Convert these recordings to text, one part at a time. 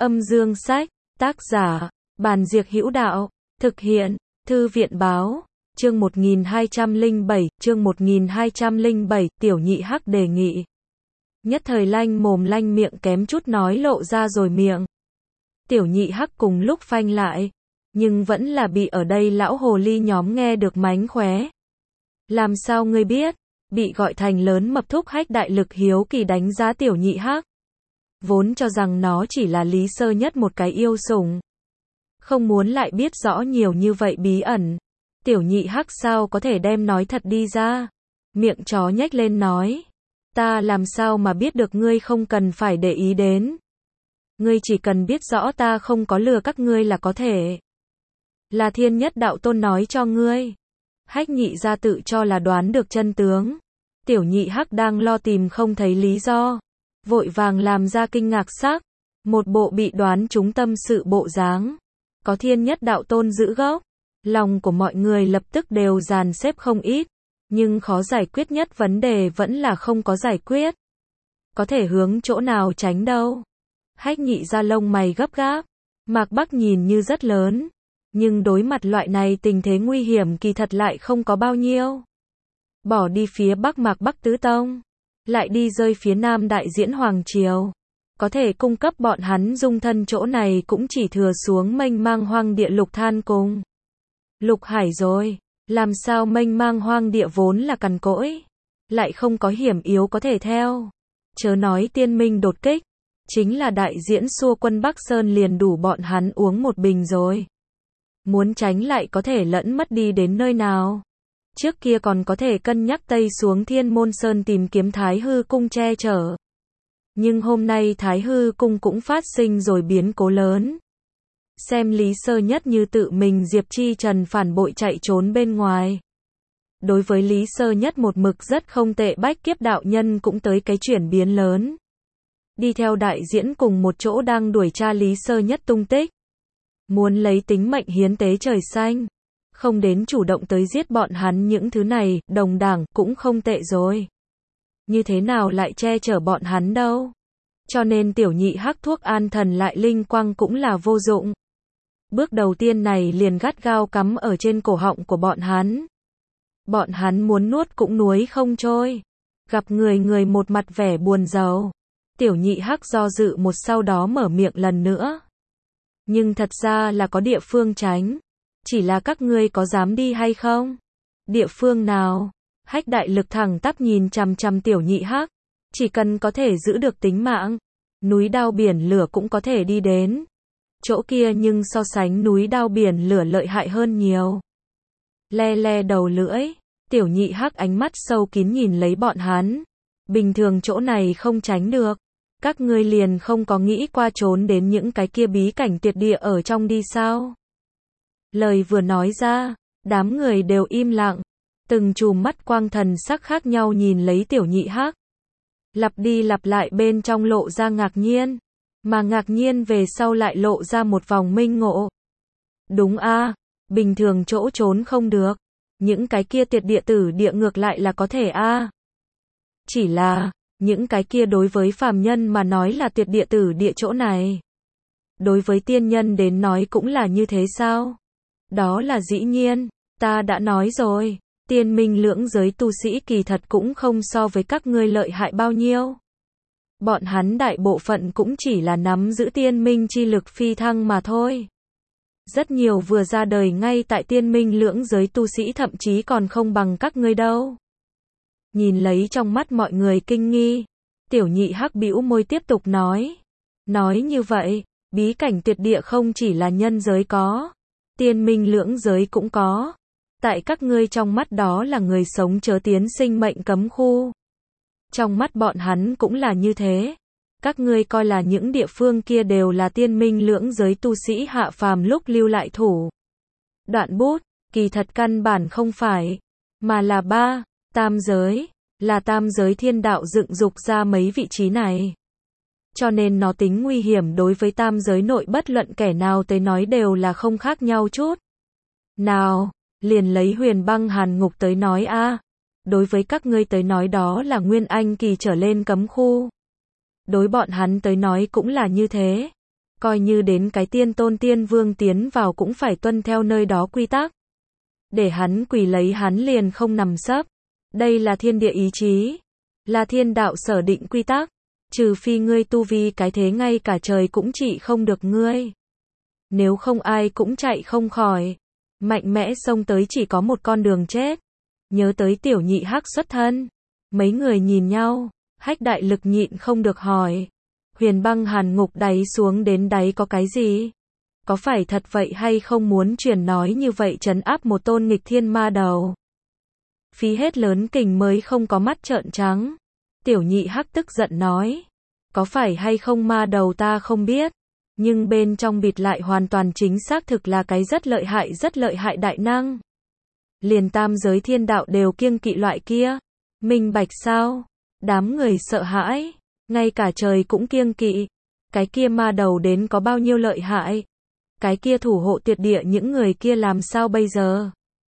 Âm dương sách, tác giả, Bàn Diệc Hữu Đạo, thực hiện, Thư viện báo, chương 1207, Tiểu Nhị Hắc đề nghị. Nhất thời lanh mồm lanh miệng kém chút nói lộ ra rồi miệng. Tiểu Nhị Hắc cùng lúc phanh lại, nhưng vẫn là bị ở đây lão hồ ly nhóm nghe được mánh khóe. Làm sao ngươi biết? Bị gọi thành lớn mập thúc Hách đại lực hiếu kỳ đánh giá Tiểu Nhị Hắc. Vốn cho rằng nó chỉ là Lý Sơ Nhất một cái yêu sủng. Không muốn lại biết rõ nhiều như vậy bí ẩn. Tiểu Nhị Hắc sao có thể đem nói thật đi ra. Miệng chó nhếch lên nói. Ta làm sao mà biết được, ngươi không cần phải để ý đến. Ngươi chỉ cần biết rõ ta không có lừa các ngươi là có thể. Là Thiên Nhất Đạo Tôn nói cho ngươi. Hách Nhị ra tự cho là đoán được chân tướng. Tiểu Nhị Hắc đang lo tìm không thấy lý do. Vội vàng làm ra kinh ngạc sắc. Một bộ bị đoán trúng tâm sự bộ dáng. Có Thiên Nhất Đạo Tôn giữ gốc. Lòng của mọi người lập tức đều dàn xếp không ít. Nhưng khó giải quyết nhất vấn đề vẫn là không có giải quyết. Có thể hướng chỗ nào tránh đâu. Hách Nhị ra lông mày gấp gáp. Mạc Bắc nhìn như rất lớn. Nhưng đối mặt loại này tình thế nguy hiểm kỳ thật lại không có bao nhiêu. Bỏ đi phía Bắc Mạc Bắc Tứ Tông. Lại đi rơi phía Nam Đại Diễn Hoàng Triều. Có thể cung cấp bọn hắn dung thân chỗ này cũng chỉ thừa xuống mênh mang hoang địa Lục Than cùng Lục Hải rồi. Làm sao mênh mang hoang địa vốn là cằn cỗi. Lại không có hiểm yếu có thể theo. Chớ nói tiên minh đột kích. Chính là đại diễn xua quân Bắc Sơn liền đủ bọn hắn uống một bình rồi. Muốn tránh lại có thể lẫn mất đi đến nơi nào. Trước kia còn có thể cân nhắc tây xuống Thiên Môn Sơn tìm kiếm Thái Hư Cung che chở. Nhưng hôm nay Thái Hư Cung cũng phát sinh rồi biến cố lớn. Xem Lý Sơ Nhất như tự mình Diệp Chi Trần phản bội chạy trốn bên ngoài. Đối với Lý Sơ Nhất một mực rất không tệ bách kiếp đạo nhân cũng tới cái chuyển biến lớn. Đi theo đại diễn cùng một chỗ đang đuổi tra Lý Sơ Nhất tung tích. Muốn lấy tính mệnh hiến tế trời xanh. Không đến chủ động tới giết bọn hắn những thứ này, đồng đảng cũng không tệ rồi. Như thế nào lại che chở bọn hắn đâu. Cho nên Tiểu Nhị Hắc thuốc an thần lại linh quang cũng là vô dụng. Bước đầu tiên này liền gắt gao cắm ở trên cổ họng của bọn hắn. Bọn hắn muốn nuốt cũng nuối không trôi. Gặp người một mặt vẻ buồn rầu. Tiểu Nhị Hắc do dự một sau đó mở miệng lần nữa. Nhưng thật ra là có địa phương tránh. Chỉ là các ngươi có dám đi hay không? Địa phương nào? Hách đại lực thẳng tắp nhìn chằm chằm Tiểu Nhị Hắc. Chỉ cần có thể giữ được tính mạng. Núi đao biển lửa cũng có thể đi đến. Chỗ kia nhưng so sánh núi đao biển lửa lợi hại hơn nhiều. Le le đầu lưỡi. Tiểu Nhị Hắc ánh mắt sâu kín nhìn lấy bọn hắn. Bình thường chỗ này không tránh được. Các ngươi liền không có nghĩ qua trốn đến những cái kia bí cảnh tuyệt địa ở trong đi sao? Lời vừa nói ra, đám người đều im lặng. Từng chùm mắt quang thần sắc khác nhau nhìn lấy Tiểu Nhị Hắc. Lặp đi lặp lại bên trong lộ ra ngạc nhiên. Mà ngạc nhiên về sau lại lộ ra một vòng minh ngộ. Đúng a, bình thường chỗ trốn không được. Những cái kia tuyệt địa tử địa ngược lại là có thể a. Chỉ là, những cái kia đối với phàm nhân mà nói là tuyệt địa tử địa chỗ này. Đối với tiên nhân đến nói cũng là như thế sao? Đó là dĩ nhiên, ta đã nói rồi, tiên minh lưỡng giới tu sĩ kỳ thật cũng không so với các ngươi lợi hại bao nhiêu. Bọn hắn đại bộ phận cũng chỉ là nắm giữ tiên minh chi lực phi thăng mà thôi. Rất nhiều vừa ra đời ngay tại tiên minh lưỡng giới tu sĩ thậm chí còn không bằng các ngươi đâu. Nhìn lấy trong mắt mọi người kinh nghi, Tiểu Nhị Hắc bĩu môi tiếp tục nói. Nói như vậy, bí cảnh tuyệt địa không chỉ là nhân giới có, tiên minh lưỡng giới cũng có. Tại các ngươi trong mắt đó là người sống chớ tiến sinh mệnh cấm khu. Trong mắt bọn hắn cũng là như thế. Các ngươi coi là những địa phương kia đều là tiên minh lưỡng giới tu sĩ hạ phàm lúc lưu lại thủ. Đoạn bút, kỳ thật căn bản không phải, mà là tam giới, là tam giới thiên đạo dựng dục ra mấy vị trí này. Cho nên nó tính nguy hiểm đối với tam giới nội bất luận kẻ nào tới nói đều là không khác nhau chút. Nào, liền lấy Huyền Băng Hàn Ngục tới nói a, đối với các ngươi tới nói đó là nguyên anh kỳ trở lên cấm khu. Đối bọn hắn tới nói cũng là như thế. coi như đến cái tiên tôn tiên vương tiến vào cũng phải tuân theo nơi đó quy tắc. Để hắn quỳ lấy hắn liền không nằm sấp. Đây là thiên địa ý chí, là thiên đạo sở định quy tắc, trừ phi ngươi tu vi cái thế ngay cả trời cũng trị không được ngươi. Nếu không ai cũng chạy không khỏi. Mạnh mẽ xông tới chỉ có một con đường chết. Nhớ tới tiểu nhị hắc xuất thân. Mấy người nhìn nhau, Hách đại lực nhịn không được hỏi. Huyền băng hàn ngục đáy xuống đến đáy có cái gì? Có phải thật vậy hay không muốn truyền nói như vậy trấn áp một tôn nghịch thiên ma đầu? Phí hết lớn kình mới không có mắt trợn trắng. Tiểu nhị hắc tức giận nói. Có phải hay không ma đầu ta không biết. Nhưng bên trong bịt lại hoàn toàn chính xác thực là cái rất lợi hại đại năng. Liền tam giới thiên đạo đều kiêng kỵ loại kia. Minh bạch sao? Đám người sợ hãi. Ngay cả trời cũng kiêng kỵ. Cái kia ma đầu đến có bao nhiêu lợi hại? Cái kia thủ hộ tuyệt địa những người kia làm sao bây giờ?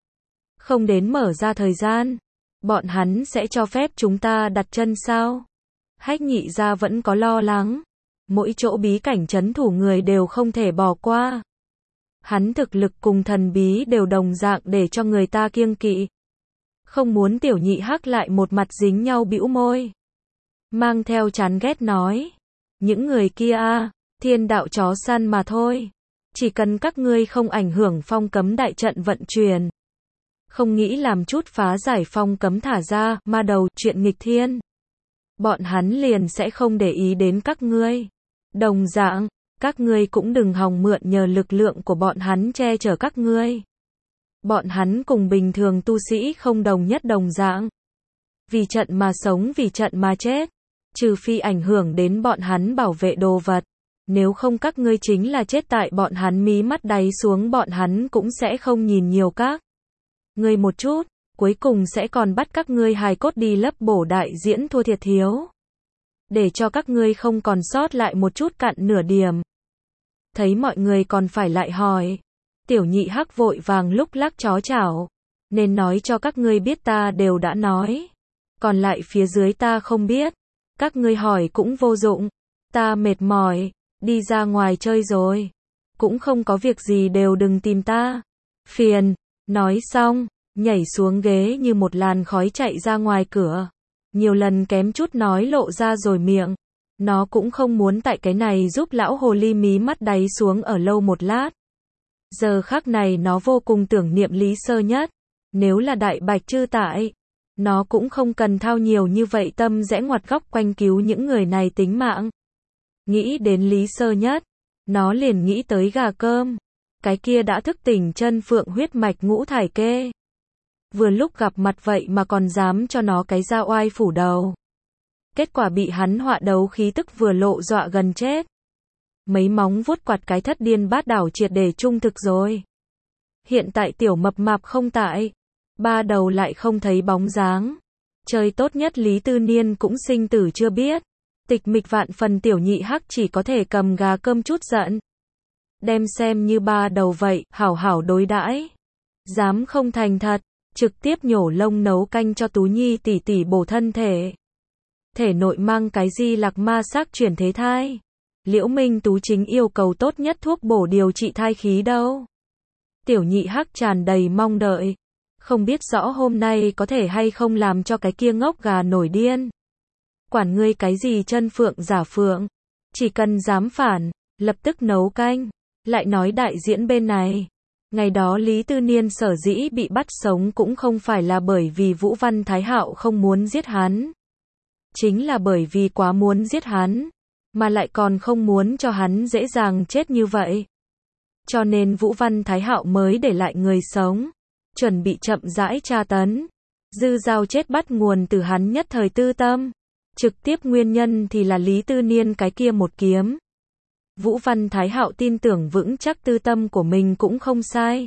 Không đến mở ra thời gian. Bọn hắn sẽ cho phép chúng ta đặt chân sao? Hách nhị gia vẫn có lo lắng. Mỗi chỗ bí cảnh trấn thủ người đều không thể bỏ qua. Hắn thực lực cùng thần bí đều đồng dạng để cho người ta kiêng kỵ. Không muốn tiểu nhị hắc lại một mặt dính nhau bĩu môi. Mang theo chán ghét nói. Những người kia thiên đạo chó săn mà thôi. Chỉ cần các ngươi không ảnh hưởng phong cấm đại trận vận chuyển. Không nghĩ làm chút phá giải phong cấm thả ra, ma đầu, chuyện nghịch thiên. Bọn hắn liền sẽ không để ý đến các ngươi. Đồng dạng, các ngươi cũng đừng hòng mượn nhờ lực lượng của bọn hắn che chở các ngươi. Bọn hắn cùng bình thường tu sĩ không đồng nhất đồng dạng. Vì trận mà sống vì trận mà chết. Trừ phi ảnh hưởng đến bọn hắn bảo vệ đồ vật. Nếu không các ngươi chính là chết tại bọn hắn mí mắt đáy xuống bọn hắn cũng sẽ không nhìn nhiều các ngươi một chút. Cuối cùng sẽ còn bắt các ngươi hài cốt đi lấp bổ đại diễn thua thiệt thiếu. Để cho các ngươi không còn sót lại một chút cặn nửa điểm. Thấy mọi người còn phải lại hỏi. Tiểu nhị hắc vội vàng lúc lắc chó chảo. Nên nói cho các ngươi biết ta đều đã nói. Còn lại phía dưới ta không biết. Các ngươi hỏi cũng vô dụng. Ta mệt mỏi. Đi ra ngoài chơi rồi. Cũng không có việc gì đều đừng tìm ta. Phiền. Nói xong. Nhảy xuống ghế như một làn khói chạy ra ngoài cửa. Nhiều lần kém chút nói lộ ra rồi miệng. Nó cũng không muốn tại cái này giúp lão hồ ly mí mắt đáy xuống ở lâu một lát. Giờ khắc này nó vô cùng tưởng niệm Lý Sơ Nhất. Nếu là đại bạch chư tại, nó cũng không cần thao nhiều như vậy tâm rẽ ngoặt góc quanh cứu những người này tính mạng. Nghĩ đến Lý Sơ Nhất, nó liền nghĩ tới gà cơm. Cái kia đã thức tỉnh chân phượng huyết mạch ngũ thải kê. Vừa lúc gặp mặt vậy mà còn dám cho nó cái dao oai phủ đầu. Kết quả bị hắn họa đấu khí tức vừa lộ dọa gần chết. Mấy móng vuốt quạt cái thất điên bát đảo triệt để trung thực rồi. Hiện tại tiểu mập mạp không tại. Ba đầu lại không thấy bóng dáng. Chơi tốt nhất Lý Tư Niên cũng sinh tử chưa biết. Tịch mịch vạn phần tiểu nhị hắc chỉ có thể cầm gà cơm chút giận. Đem xem như ba đầu vậy, hảo hảo đối đãi. Dám không thành thật. Trực tiếp nhổ lông nấu canh cho Tú Nhi tỷ tỷ bổ thân thể. Thể nội mang cái di lạc ma xác chuyển thế thai. Liễu Minh Tú chính yêu cầu tốt nhất thuốc bổ điều trị thai khí đâu. Tiểu nhị hắc tràn đầy mong đợi. Không biết rõ hôm nay có thể hay không làm cho cái kia ngốc gà nổi điên. Quản ngươi cái gì chân phượng giả phượng. Chỉ cần dám phản, lập tức nấu canh. Lại nói đại diễn bên này. Ngày đó Lý Tư Niên sở dĩ bị bắt sống cũng không phải là bởi vì Vũ Văn Thái Hạo không muốn giết hắn. Chính là bởi vì quá muốn giết hắn, mà lại còn không muốn cho hắn dễ dàng chết như vậy. Cho nên Vũ Văn Thái Hạo mới để lại người sống, chuẩn bị chậm rãi tra tấn. Dư Dao chết bắt nguồn từ hắn nhất thời tư tâm. Trực tiếp nguyên nhân thì là Lý Tư Niên cái kia một kiếm. Vũ Văn Thái Hạo tin tưởng vững chắc tư tâm của mình cũng không sai.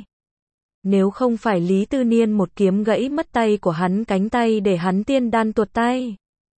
Nếu không phải Lý Tư Niên một kiếm gãy mất tay của hắn cánh tay để hắn tiên đan tuột tay.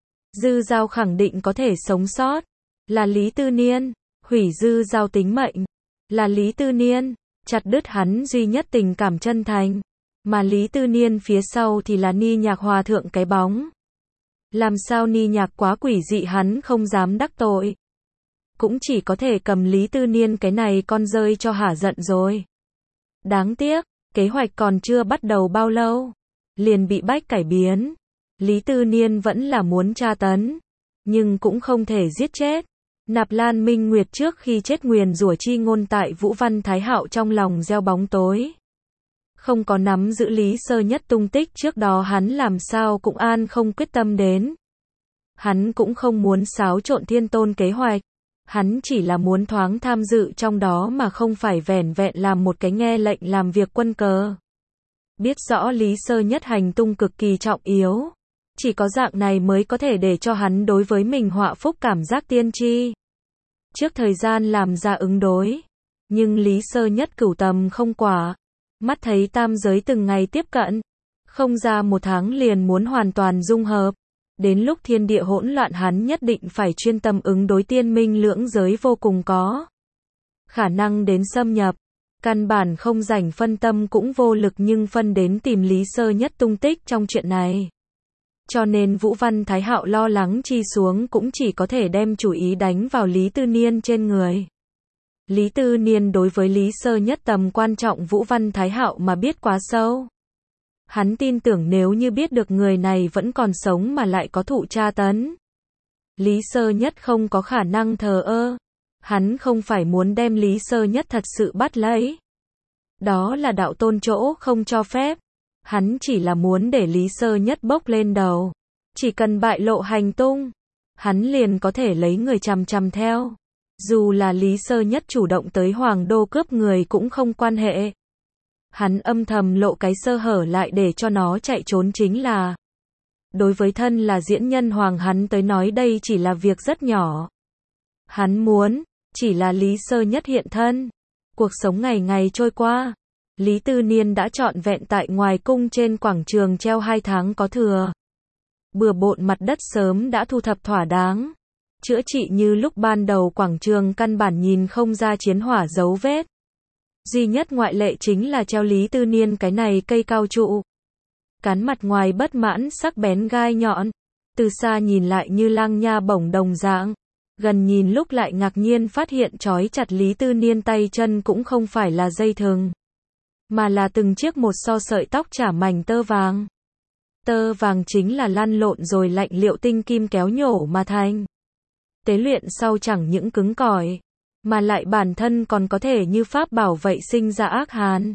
Dư Dao khẳng định có thể sống sót. Là Lý Tư Niên. Hủy Dư Dao tính mệnh. Là Lý Tư Niên. Chặt đứt hắn duy nhất tình cảm chân thành. Mà Lý Tư Niên phía sau thì là Ni Nhạc Hòa Thượng cái bóng. Làm sao Ni Nhạc quá quỷ dị hắn không dám đắc tội. cũng chỉ có thể cầm Lý Tư Niên cái này con rơi cho hả giận rồi. Đáng tiếc, kế hoạch còn chưa bắt đầu bao lâu, liền bị bách cải biến. Lý Tư Niên vẫn là muốn tra tấn, nhưng cũng không thể giết chết. Nạp Lan Minh Nguyệt trước khi chết nguyền rủa chi ngôn tại Vũ Văn Thái Hạo trong lòng gieo bóng tối. Không có nắm giữ Lý Sơ Nhất tung tích trước đó hắn làm sao cũng an không quyết tâm đến. Hắn cũng không muốn xáo trộn Thiên Tôn kế hoạch. Hắn chỉ là muốn thoáng tham dự trong đó mà không phải vẻn vẹn làm một cái nghe lệnh làm việc quân cờ. Biết rõ Lý Sơ Nhất hành tung cực kỳ trọng yếu. Chỉ có dạng này mới có thể để cho hắn đối với mình họa phúc cảm giác tiên tri. Trước thời gian làm ra ứng đối. Nhưng Lý Sơ Nhất cửu tầm không quả. Mắt thấy tam giới từng ngày tiếp cận. Không ra một tháng liền muốn hoàn toàn dung hợp. Đến lúc thiên địa hỗn loạn hắn nhất định phải chuyên tâm ứng đối tiên minh lưỡng giới vô cùng có khả năng đến xâm nhập. Căn bản không rảnh phân tâm cũng vô lực nhưng phân đến tìm Lý Sơ Nhất tung tích trong chuyện này. Cho nên Vũ Văn Thái Hạo lo lắng chi xuống cũng chỉ có thể đem chủ ý đánh vào Lý Tư Niên trên người. Lý Tư Niên đối với Lý Sơ Nhất tầm quan trọng Vũ Văn Thái Hạo mà biết quá sâu. Hắn tin tưởng nếu như biết được người này vẫn còn sống mà lại có thụ tra tấn. Lý Sơ Nhất không có khả năng thờ ơ. Hắn không phải muốn đem Lý Sơ Nhất thật sự bắt lấy. Đó là đạo tôn chỗ không cho phép. Hắn chỉ là muốn để Lý Sơ Nhất bốc lên đầu. Chỉ cần bại lộ hành tung, hắn liền có thể lấy người chằm chằm theo. Dù là Lý Sơ Nhất chủ động tới Hoàng Đô cướp người cũng không quan hệ. Hắn âm thầm lộ cái sơ hở lại để cho nó chạy trốn chính là. Đối với thân là diễn nhân hoàng hắn tới nói đây chỉ là việc rất nhỏ. Hắn muốn, chỉ là Lý Sơ Nhất hiện thân. Cuộc sống ngày ngày trôi qua. Lý Tư Niên đã trọn vẹn tại ngoài cung trên quảng trường treo 2 tháng có thừa. Bừa bộn mặt đất sớm đã thu thập thỏa đáng. Chữa trị như lúc ban đầu quảng trường căn bản nhìn không ra chiến hỏa dấu vết. Duy nhất ngoại lệ chính là treo Lý Tư Niên cái này cây cao trụ. Cán mặt ngoài bất mãn sắc bén gai nhọn. Từ xa nhìn lại như lang nha bổng đồng dạng. Gần nhìn lúc lại ngạc nhiên phát hiện trói chặt Lý Tư Niên tay chân cũng không phải là dây thừng. Mà là từng chiếc một so sợi tóc chả mảnh tơ vàng. Tơ vàng chính là lăn lộn rồi lạnh liệu tinh kim kéo nhổ mà thành. Tế luyện sau chẳng những cứng cỏi, mà lại bản thân còn có thể như pháp bảo vậy sinh ra ác hàn.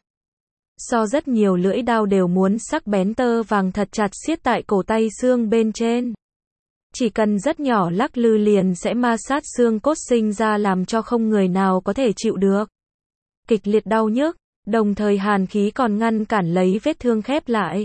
So rất nhiều lưỡi đao đều muốn sắc bén tơ vàng thật chặt siết tại cổ tay xương bên trên. Chỉ cần rất nhỏ lắc lư liền sẽ ma sát xương cốt sinh ra làm cho không người nào có thể chịu được. Kịch liệt đau nhức, đồng thời hàn khí còn ngăn cản lấy vết thương khép lại.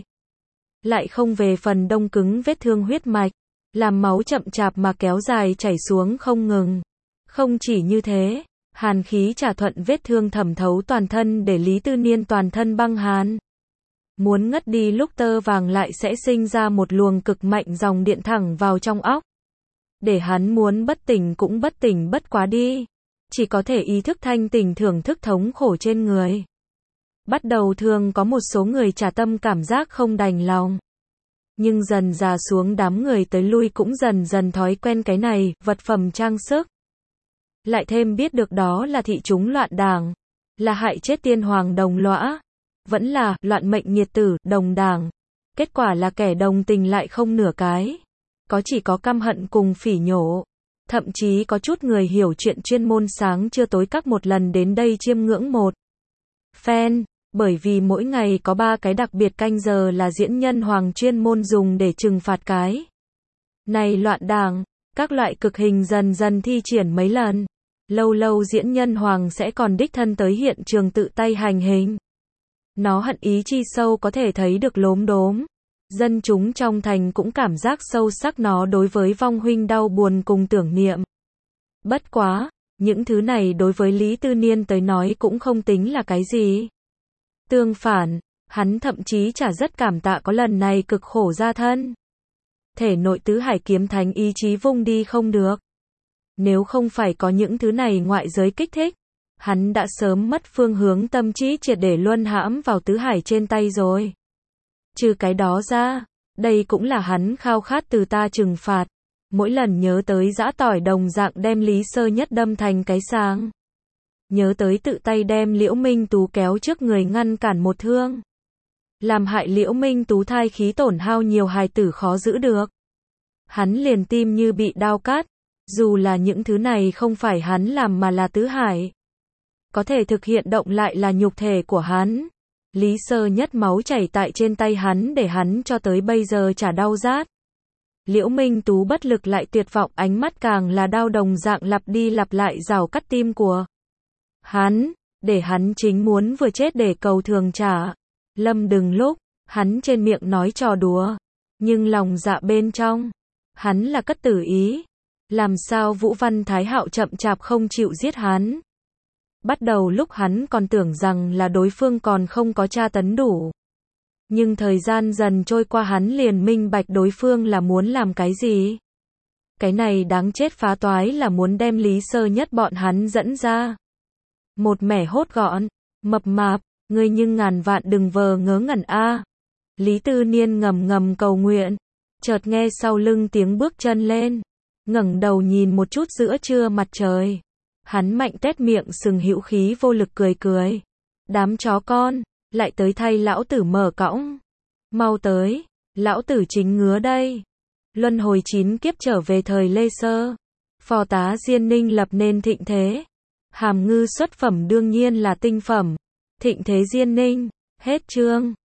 Lại không về phần đông cứng vết thương huyết mạch, làm máu chậm chạp mà kéo dài chảy xuống không ngừng. Không chỉ như thế, hàn khí trả thuận vết thương thẩm thấu toàn thân để Lý Tư Niên toàn thân băng hàn. Muốn ngất đi lúc tơ vàng lại sẽ sinh ra một luồng cực mạnh dòng điện thẳng vào trong óc. Để hắn muốn bất tỉnh cũng bất tỉnh bất quá đi. Chỉ có thể ý thức thanh tỉnh thưởng thức thống khổ trên người. Bắt đầu thường có một số người trả tâm cảm giác không đành lòng. Nhưng dần dà xuống đám người tới lui cũng dần dần thói quen cái này, vật phẩm trang sức. Lại thêm biết được đó là thị chúng loạn đảng, là hại chết tiên hoàng đồng lõa, vẫn là loạn mệnh nghiệt tử, đồng đảng. Kết quả là kẻ đồng tình lại không nửa cái. Có chỉ có căm hận cùng phỉ nhổ. Thậm chí có chút người hiểu chuyện chuyên môn sáng trưa tối các một lần đến đây chiêm ngưỡng một phen. Bởi vì mỗi ngày có 3 cái đặc biệt canh giờ là diễn nhân hoàng chuyên môn dùng để trừng phạt cái này loạn đảng. Các loại cực hình dần dần thi triển mấy lần. Lâu lâu diễn nhân hoàng sẽ còn đích thân tới hiện trường tự tay hành hình. Nó hận ý chi sâu có thể thấy được lốm đốm. Dân chúng trong thành cũng cảm giác sâu sắc nó đối với vong huynh đau buồn cùng tưởng niệm. Bất quá, những thứ này đối với Lý Tư Niên tới nói cũng không tính là cái gì. Tương phản, hắn thậm chí chả rất cảm tạ có lần này cực khổ ra thân. Thể nội tứ hải kiếm thánh ý chí vung đi không được. Nếu không phải có những thứ này ngoại giới kích thích, hắn đã sớm mất phương hướng tâm trí triệt để luân hãm vào tứ hải trên tay rồi. Trừ cái đó ra, đây cũng là hắn khao khát từ ta trừng phạt. Mỗi lần nhớ tới giã tỏi đồng dạng đem Lý Sơ Nhất đâm thành cái sáng. Nhớ tới tự tay đem Liễu Minh Tú kéo trước người ngăn cản một thương. Làm hại Liễu Minh Tú thai khí tổn hao nhiều hài tử khó giữ được. Hắn liền tim như bị đao cắt. Dù là những thứ này không phải hắn làm mà là Tứ Hải. Có thể thực hiện động lại là nhục thể của hắn. Lý Sơ Nhất máu chảy tại trên tay hắn để hắn cho tới bây giờ chả đau rát. Liễu Minh Tú bất lực lại tuyệt vọng, ánh mắt càng là đau đồng dạng lặp đi lặp lại rào cắt tim của hắn, để hắn chính muốn vừa chết để cầu thường trả. Lâm Đừng lúc, hắn trên miệng nói trò đùa, nhưng lòng dạ bên trong, hắn là cất tử ý. Làm sao Vũ Văn Thái Hạo chậm chạp không chịu giết hắn? Bắt đầu lúc hắn còn tưởng rằng là đối phương còn không có tra tấn đủ. Nhưng thời gian dần trôi qua hắn liền minh bạch đối phương là muốn làm cái gì. Cái này đáng chết phá toái là muốn đem Lý Sơ Nhất bọn hắn dẫn ra. Một mẻ hốt gọn, mập mạp, ngươi nhưng ngàn vạn đừng vờ ngớ ngẩn a. Lý Tư Niên ngầm ngầm cầu nguyện, chợt nghe sau lưng tiếng bước chân lên, ngẩng đầu nhìn một chút giữa trưa mặt trời. Hắn mạnh tét miệng sừng hữu khí vô lực cười cười. Đám chó con, lại tới thay lão tử mở cõng. Mau tới, lão tử chính ngứa đây. Luân hồi 9 kiếp trở về thời Lê Sơ. Phò tá Diên Ninh lập nên thịnh thế. Hàm ngư xuất phẩm đương nhiên là tinh phẩm. Thịnh thế Diên Ninh, hết chương.